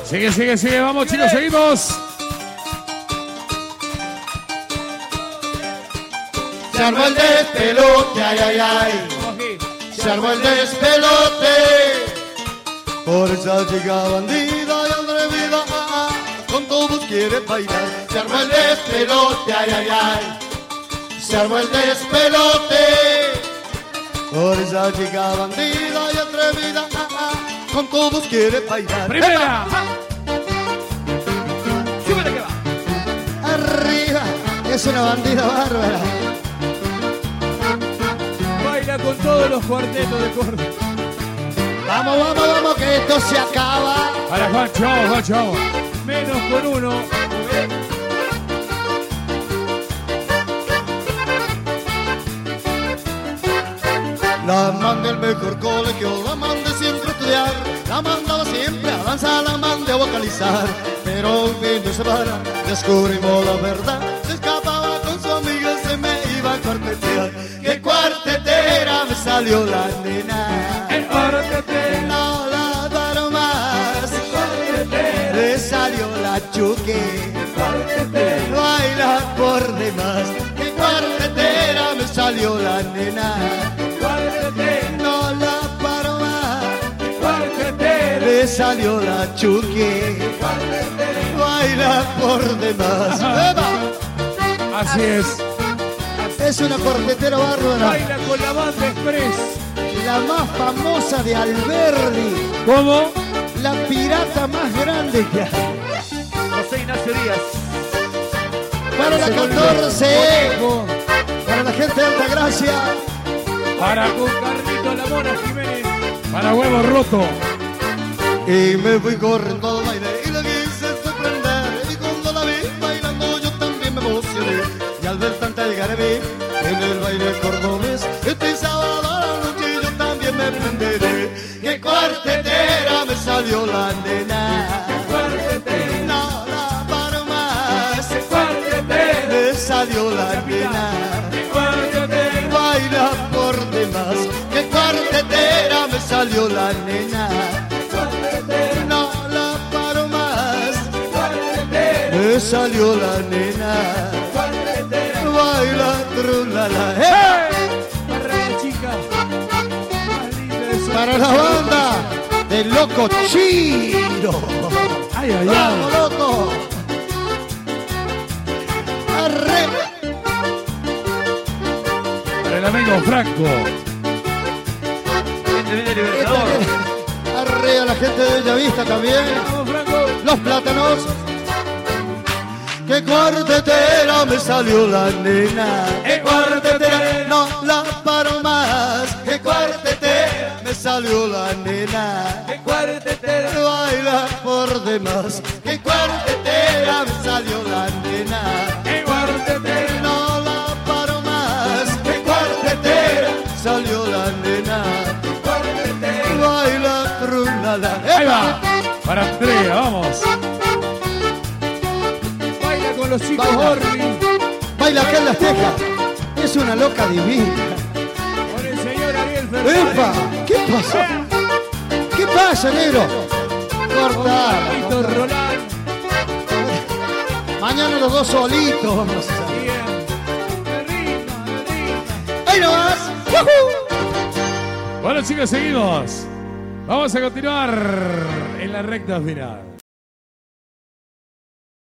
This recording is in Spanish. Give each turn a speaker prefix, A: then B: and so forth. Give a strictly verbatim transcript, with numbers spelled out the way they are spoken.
A: Sigue, sigue, sigue. Vamos, chicos, seguimos.
B: Se armó el despelote, ay, ay, ay. Se armó el despelote. Por esa chica bandida y atrevida, ah, ah, con todos quiere bailar. Se armó el despelote, ay, ay, ay. Se armó el despelote. Por esa chica bandida y atrevida, ah, ah, con todos quiere bailar.
A: Primera.
B: Súbete que va. Arriba. Es una bandida bárbara.
A: Baila con todos los cuartetos de Córdoba.
B: Vamos, vamos, vamos, que esto se acaba.
A: Para Juancho, Juancho. Menos con uno.
B: La mandé al mejor colegio, la mandé siempre a estudiar, la mandaba siempre a danzar, la mandé a vocalizar. Pero un fin de semana descubrimos la verdad, se escapaba con su amiga, se me iba a cuartetear. ¡Qué cuartetera me salió la nena!
A: El cuartetero.
B: No la paro más. Me salió la chuque. Baila por demás. ¡Qué cuartetera me salió la nena! No la paro más. Me salió la chuque. Baila por demás.
A: Así es.
B: Es una cuartetera bárbara.
A: Baila con la banda express.
B: La más famosa de Alberdi.
A: ¿Cómo?
B: La pirata más grande que hay.
C: José Ignacio Díaz.
B: Para la catorce. Para la gente de Altagracia.
A: Para con Carlito La Mona Jiménez. Para Huevo Roto.
B: Y me fui corriendo al baile y la quise sorprender. Y cuando la vi bailando yo también me emocioné. Y al ver tanta algarabía en el baile cordobés, este sábado a la noche yo también me prenderé. ¡Qué cuartetera me salió la nena! No la paro más. Me salió la nena. Baila por demás. ¡Qué cuartetera me salió la nena! No la paro más. Me salió la nena. Baila trulala. ¡Eh! Para la banda del Loco Chino.
A: Ay, ay,
B: ¡Vamos,
A: ay.
B: loco! ¡Arre!
A: Para el amigo Franco.
B: ¡Arre a la gente de Bellavista también!
A: Vamos, Franco.
B: ¡Los plátanos! ¡Qué cuartetera me salió la nena! ¡Qué cuartetera! No la paro más. ¡Qué cuartetera me salió la nena! ¡Qué cuartetera! Baila por demás. ¡Qué cuartetera me salió la nena! ¡Qué cuartetera! No la paro más. ¡Qué cuartetera salió la nena! ¡Qué cuartetera! Baila trunala.
A: Ahí va. Para Andrea, vamos. Baila con los chicos
B: Baila.
A: Orbi.
B: Baila acá en las tejas. Es una loca divina.
A: Con el señor Ariel Fernández.
B: ¡Epa! ¿Qué pasó? ¿Qué pasa, negro? Corta.
A: Carlito Roland.
B: Mañana los dos solitos vamos a hacer.
A: Bien. De rima, de rima.
B: ¡Ahí nomás! ¡Woohoo!
A: Bueno, chicos, seguimos. Vamos a continuar en la recta final.